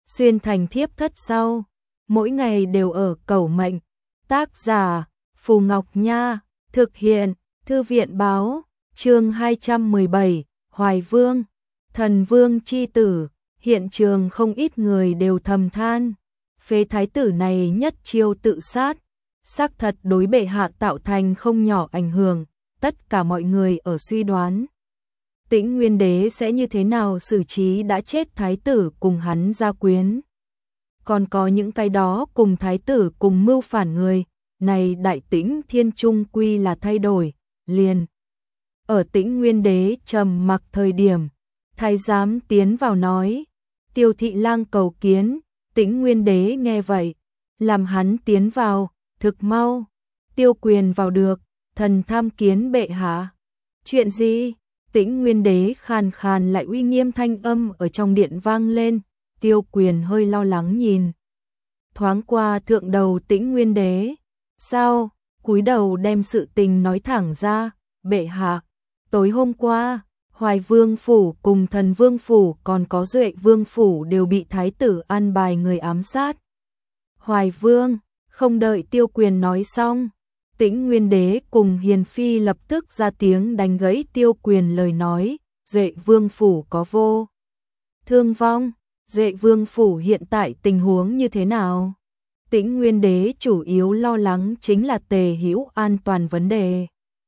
xuyên thành thiếp thất sau, mỗi ngày đều ở cầu mệnh. Tác giả Phù Ngọc Nha, thực hiện Thư viện báo, chương 217, Hoài Vương, thần vương chi tử. Hiện trường không ít người đều thầm than, phế thái tử này nhất chiêu tự sát, xác thật đối bệ hạ tạo thành không nhỏ ảnh hưởng. Tất cả mọi người ở suy đoán Tĩnh Nguyên Đế sẽ như thế nào xử trí đã chết thái tử cùng hắn gia quyến. Còn có những cái đó cùng thái tử cùng mưu phản người, này đại Tĩnh Thiên trung quy là thay đổi, liền. Ở Tĩnh Nguyên Đế trầm mặc thời điểm, thái giám tiến vào nói, Tiêu thị lang cầu kiến. Tĩnh Nguyên Đế nghe vậy, làm hắn tiến vào, thực mau. Tiêu Quyền vào được, thần tham kiến bệ hạ. Chuyện gì? Tĩnh Nguyên Đế khàn khàn lại uy nghiêm thanh âm ở trong điện vang lên. Tiêu Quyền hơi lo lắng nhìn thoáng qua thượng đầu Tĩnh Nguyên Đế. Sao? Cúi đầu đem sự tình nói thẳng ra. Bệ hạ, tối hôm qua, Hoài Vương phủ cùng Thần Vương phủ còn có Duệ Vương phủ đều bị thái tử an bài người ám sát. Hoài Vương, không đợi Tiêu Quyền nói xong, Tĩnh Nguyên Đế cùng Hiền Phi lập tức ra tiếng đánh gãy Tiêu Quyền lời nói. Duệ Vương phủ có vô thương vong, Duệ Vương phủ hiện tại tình huống như thế nào? Tĩnh Nguyên Đế chủ yếu lo lắng chính là Tề Hữu an toàn vấn đề.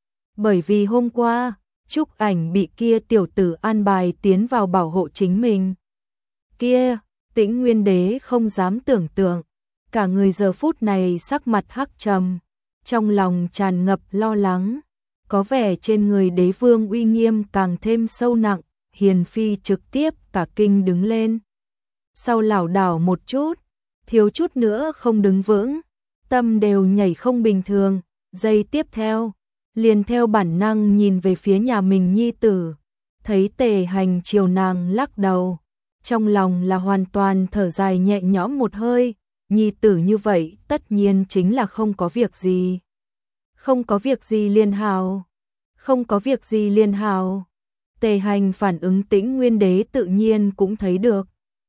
Bởi vì hôm qua, Trúc Ảnh bị kia tiểu tử an bài tiến vào bảo hộ chính mình. Kia, Tĩnh Nguyên Đế không dám tưởng tượng, cả người giờ phút này sắc mặt hắc trầm, trong lòng tràn ngập lo lắng, có vẻ trên người đế vương uy nghiêm càng thêm sâu nặng. Hiền Phi trực tiếp cả kinh đứng lên, sau lảo đảo một chút, thiếu chút nữa không đứng vững, tâm đều nhảy không bình thường. Giây tiếp theo, liền theo bản năng nhìn về phía nhà mình nhi tử, thấy Tề Hành chiều nàng lắc đầu, trong lòng là hoàn toàn thở dài nhẹ nhõm một hơi. Nhi tử như vậy tất nhiên chính là không có việc gì. Không có việc gì liên hào. Không có việc gì liên hào. Tề Hành phản ứng Tĩnh Nguyên Đế tự nhiên cũng thấy được.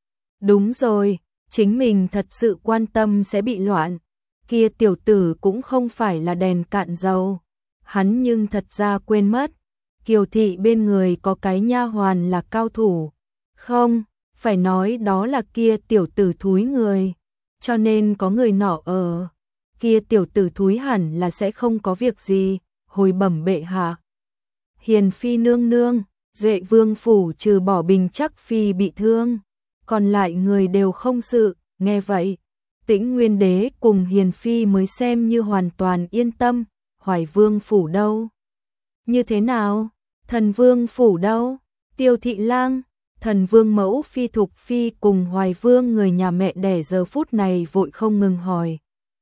Đúng rồi, chính mình thật sự quan tâm sẽ bị loạn. Kia tiểu tử cũng không phải là đèn cạn dầu. Hắn nhưng thật ra quên mất, Kiều thị bên người có cái nha hoàn là cao thủ. Không, phải nói đó là kia tiểu tử thúi người. Cho nên có người nọ ở, kia tiểu tử thúi hẳn là sẽ không có việc gì. Hồi bẩm bệ hạ. Hiền Phi nương nương, Duệ Vương phủ trừ bỏ Bình Chắc Phi bị thương, còn lại người đều không sự. Nghe vậy, Tĩnh Nguyên Đế cùng Hiền Phi mới xem như hoàn toàn yên tâm. Hoài Vương phủ đâu? Như thế nào? Thần Vương phủ đâu? Tiêu thị lang, Thần Vương mẫu Phi Thục Phi cùng Hoài Vương người nhà mẹ đẻ giờ phút này vội không ngừng hỏi.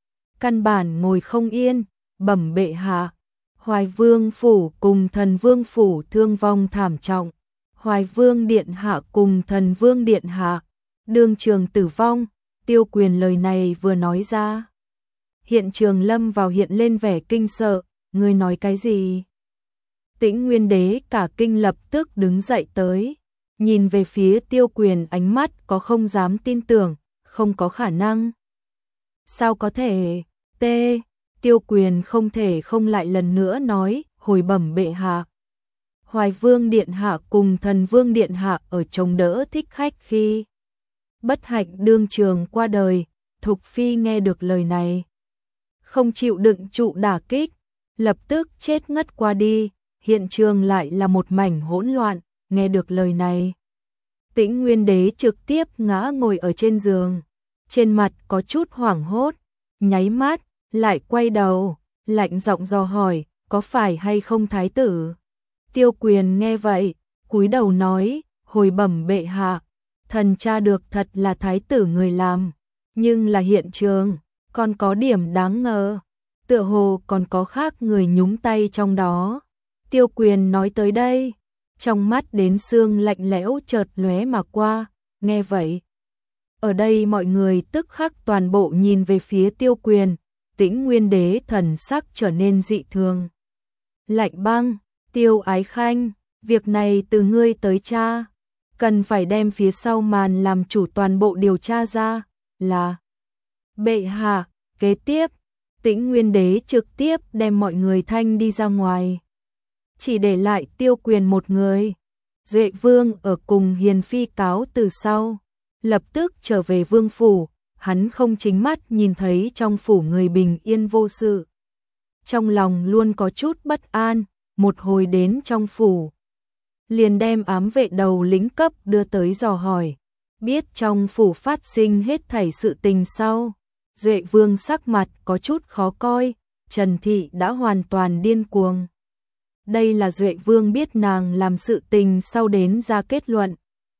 Căn bản ngồi không yên, bẩm bệ hạ. Hoài Vương phủ cùng Thần Vương phủ thương vong thảm trọng. Hoài Vương điện hạ cùng Thần Vương điện hạ đương trường tử vong. Tiêu Quyền lời này vừa nói ra, hiện trường lâm vào hiện lên vẻ kinh sợ. Ngươi nói cái gì? Tĩnh Nguyên Đế cả kinh lập tức đứng dậy tới, nhìn về phía Tiêu Quyền, ánh mắt có không dám tin tưởng. Không có khả năng. Sao có thể? Tiêu Quyền không thể không lại lần nữa nói. Hồi bẩm bệ hạ, Hoài Vương điện hạ cùng Thần Vương điện hạ ở chống đỡ thích khách khi bất hạnh đương trường qua đời. Thục Phi nghe được lời này, không chịu đựng trụ đả kích, lập tức chết ngất qua đi. Hiện trường lại là một mảnh hỗn loạn. Nghe được lời này, Tĩnh Nguyên Đế trực tiếp ngã ngồi ở trên giường, trên mặt có chút hoảng hốt, nháy mắt lại quay đầu, lạnh giọng dò hỏi, có phải hay không thái tử? Tiêu Quyền nghe vậy, cúi đầu nói, hồi bẩm bệ hạ, thần tra được thật là thái tử người làm, nhưng là hiện trường còn có điểm đáng ngờ, tựa hồ còn có khác người nhúng tay trong đó. Tiêu Quyền nói tới đây, trong mắt đến xương lạnh lẽo chợt lóe mà qua. Nghe vậy, ở đây mọi người tức khắc toàn bộ nhìn về phía Tiêu Quyền. Tĩnh Nguyên Đế thần sắc trở nên dị thường lạnh băng. Tiêu Ái Khanh, việc này từ ngươi tới cha. cần phải đem phía sau màn làm chủ toàn bộ điều tra ra, là bệ hạ. Kế tiếp, Tĩnh Nguyên Đế trực tiếp đem mọi người thanh đi ra ngoài, chỉ để lại Tiêu Quyền một người. Duệ Vương ở cùng Hiền Phi cáo từ sau, lập tức trở về vương phủ, hắn không chính mắt nhìn thấy trong phủ người bình yên vô sự. Trong lòng luôn có chút bất an, một hồi đến trong phủ, liền đem ám vệ đầu lĩnh cấp đưa tới dò hỏi, biết trong phủ phát sinh hết thảy sự tình sau. Duệ Vương sắc mặt có chút khó coi, Trần Thị đã hoàn toàn điên cuồng. Đây là Duệ Vương biết nàng làm sự tình sau đến ra kết luận.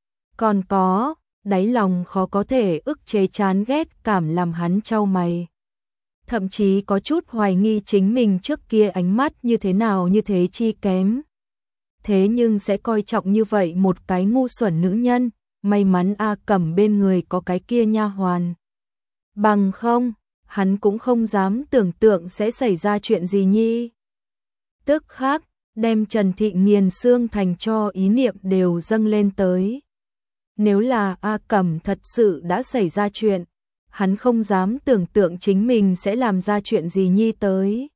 Còn có, đáy lòng khó có thể ức chế chán ghét cảm làm hắn chau mày. Thậm chí có chút hoài nghi chính mình trước kia ánh mắt như thế nào như thế chi kém. Thế nhưng sẽ coi trọng như vậy một cái ngu xuẩn nữ nhân, may mắn A Cẩm bên người có cái kia nha hoàn. Bằng không, hắn cũng không dám tưởng tượng sẽ xảy ra chuyện gì nhi. Tức khắc, đem Trần Thị nghiền xương thành cho ý niệm đều dâng lên tới. Nếu là A Cẩm thật sự đã xảy ra chuyện, hắn không dám tưởng tượng chính mình sẽ làm ra chuyện gì nhi tới.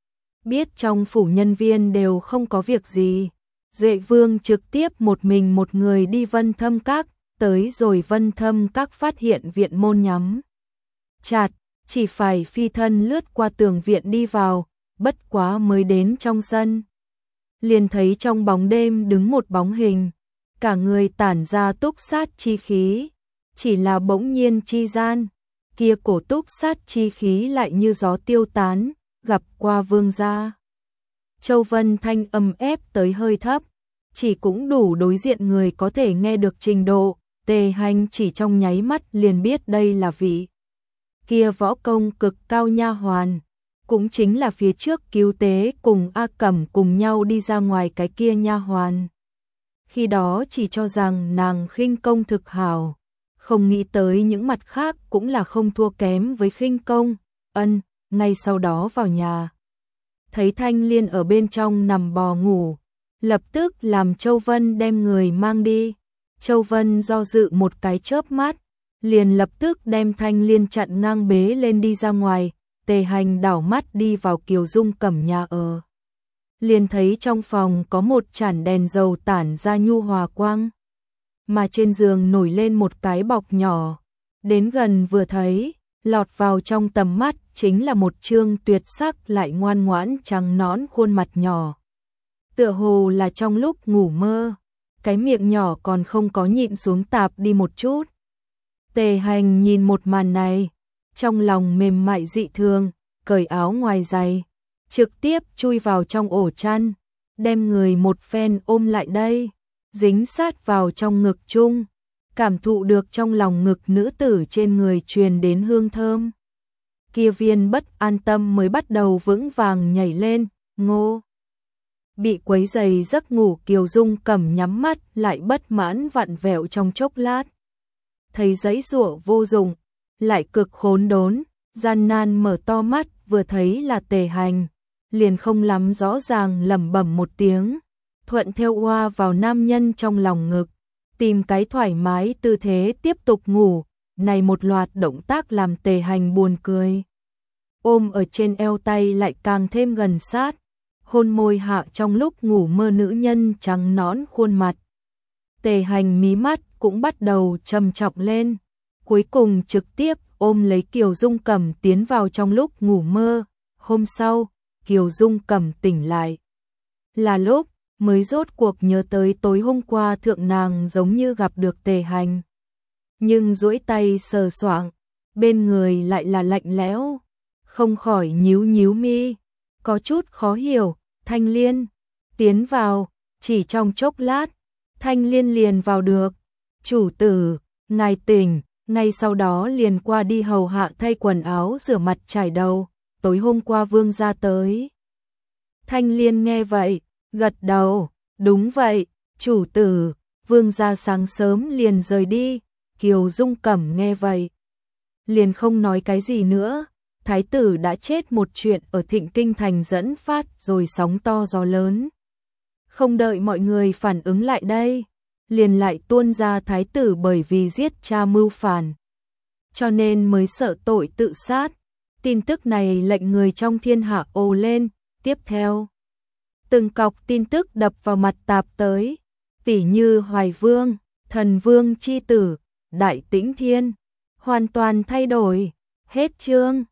Biết trong phủ nhân viên đều không có việc gì, Duệ Vương trực tiếp một mình một người đi Vân Thâm Các, tới rồi Vân Thâm Các phát hiện viện môn nhắm chặt, chỉ phải phi thân lướt qua tường viện đi vào, bất quá mới đến trong sân. Liền thấy trong bóng đêm đứng một bóng hình, cả người tản ra túc sát chi khí, chỉ là bỗng nhiên chi gian, kia cổ túc sát chi khí lại như gió tiêu tán, gặp qua Vương gia. Châu Vân thanh âm ép tới hơi thấp, chỉ cũng đủ đối diện người có thể nghe được trình độ. Tề Hành chỉ trong nháy mắt liền biết đây là vị kia võ công cực cao nha hoàn, cũng chính là phía trước cứu tế cùng A Cẩm cùng nhau đi ra ngoài cái kia nha hoàn. Khi đó chỉ cho rằng nàng khinh công thực hảo, không nghĩ tới những mặt khác cũng là không thua kém với khinh công. Ngay sau đó vào nhà, thấy Thanh Liên ở bên trong nằm bò ngủ, lập tức làm Châu Vân đem người mang đi. Châu Vân do dự một cái chớp mắt, liền lập tức đem Thanh Liên chặn ngang bế lên đi ra ngoài. Tề Hành đảo mắt đi vào Kiều Dung Cẩm nhà ở, liền thấy trong phòng có một chản đèn dầu tản ra nhu hòa quang, mà trên giường nổi lên một cái bọc nhỏ. Đến gần vừa thấy, lọt vào trong tầm mắt chính là một trương tuyệt sắc lại ngoan ngoãn trắng nõn khuôn mặt nhỏ. Tựa hồ là trong lúc ngủ mơ, cái miệng nhỏ còn không có nhịn xuống tạp đi một chút. Tề Hành nhìn một màn này, trong lòng mềm mại dị thường, cởi áo ngoài giày, trực tiếp chui vào trong ổ chăn, đem người một phen ôm lại đây, dính sát vào trong ngực chung, cảm thụ được trong lòng ngực nữ tử trên người truyền đến hương thơm. Kia viên bất an tâm mới bắt đầu vững vàng nhảy lên. Ngô. Bị quấy giày giấc ngủ Kiều Dung Cẩm nhắm mắt lại bất mãn vặn vẹo trong chốc lát. Thấy giãy giụa vô dụng, lại cực khốn đốn, gian nan mở to mắt, vừa thấy là Tề Hành, liền không lắm rõ ràng lẩm bẩm một tiếng, thuận theo oa vào nam nhân trong lòng ngực, tìm cái thoải mái tư thế tiếp tục ngủ. Này một loạt động tác làm Tề Hành buồn cười. Ôm ở trên eo tay lại càng thêm gần sát, hôn môi hạ trong lúc ngủ mơ nữ nhân trắng nõn khuôn mặt. Tề Hành mí mắt cũng bắt đầu trầm trọng lên, cuối cùng trực tiếp ôm lấy Kiều Dung Cẩm tiến vào trong lúc ngủ mơ. Hôm sau, Kiều Dung Cẩm tỉnh lại, là lúc mới rốt cuộc nhớ tới tối hôm qua thượng nàng giống như gặp được Tề Hành, nhưng duỗi tay sờ soạng, bên người lại là lạnh lẽo, không khỏi nhíu nhíu mi, có chút khó hiểu. Thanh Liên tiến vào, chỉ trong chốc lát, Thanh Liên liền vào được. Chủ tử, ngài tỉnh. Ngay sau đó liền qua đi hầu hạ thay quần áo rửa mặt chải đầu, tối hôm qua Vương gia tới. Thanh Liên nghe vậy, gật đầu, đúng vậy, chủ tử, Vương gia sáng sớm liền rời đi. Kiều Dung Cẩm nghe vậy, liền không nói cái gì nữa. Thái tử đã chết một chuyện ở Thịnh Kinh thành dẫn phát rồi sóng to gió lớn. Không đợi mọi người phản ứng lại đây, liền lại tuôn ra thái tử bởi vì giết cha mưu phản, cho nên mới sợ tội tự sát. Tin tức này lệnh người trong thiên hạ ồ lên, tiếp theo từng cọc tin tức đập vào mặt tạp tới, tỉ như Hoài Vương, Thần Vương chi tử, Đại Tĩnh Thiên, hoàn toàn thay đổi. Hết chương.